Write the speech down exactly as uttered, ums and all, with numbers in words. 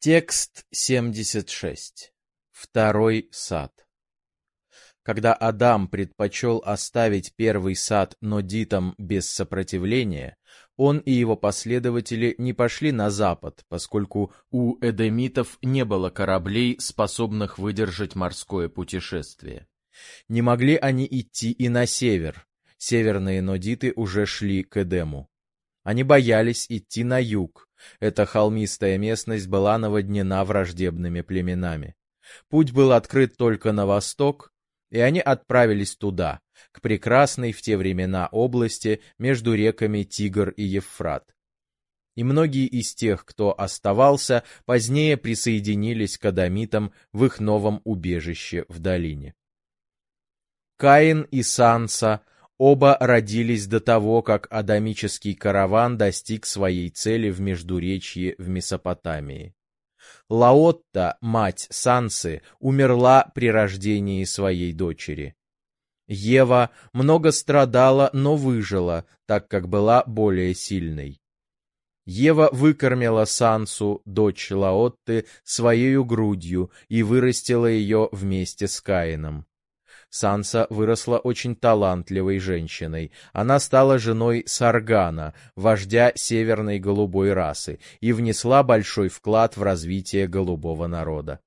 Текст семьдесят шесть. Второй сад. Когда Адам предпочел оставить первый сад нодитам без сопротивления, он и его последователи не пошли на запад, поскольку у эдомитов не было кораблей, способных выдержать морское путешествие. Не могли они идти и на север. Северные нодиты уже шли к Эдему. Они боялись идти на юг. Эта холмистая местность была наводнена враждебными племенами. Путь был открыт только на восток, и они отправились туда, к прекрасной в те времена области между реками Тигр и Евфрат. И многие из тех, кто оставался, позднее присоединились к эдомитам в их новом убежище в долине. Каин и Санса оба родились до того, как адамический караван достиг своей цели в Междуречье в Месопотамии. Лаотта, мать Сансы, умерла при рождении своей дочери. Ева много страдала, но выжила, так как была более сильной. Ева выкормила Сансу, дочь Лаотты, своею грудью и вырастила ее вместе с Каином. Санса выросла очень талантливой женщиной. Она стала женой Саргана, вождя северной голубой расы, и внесла большой вклад в развитие голубого народа.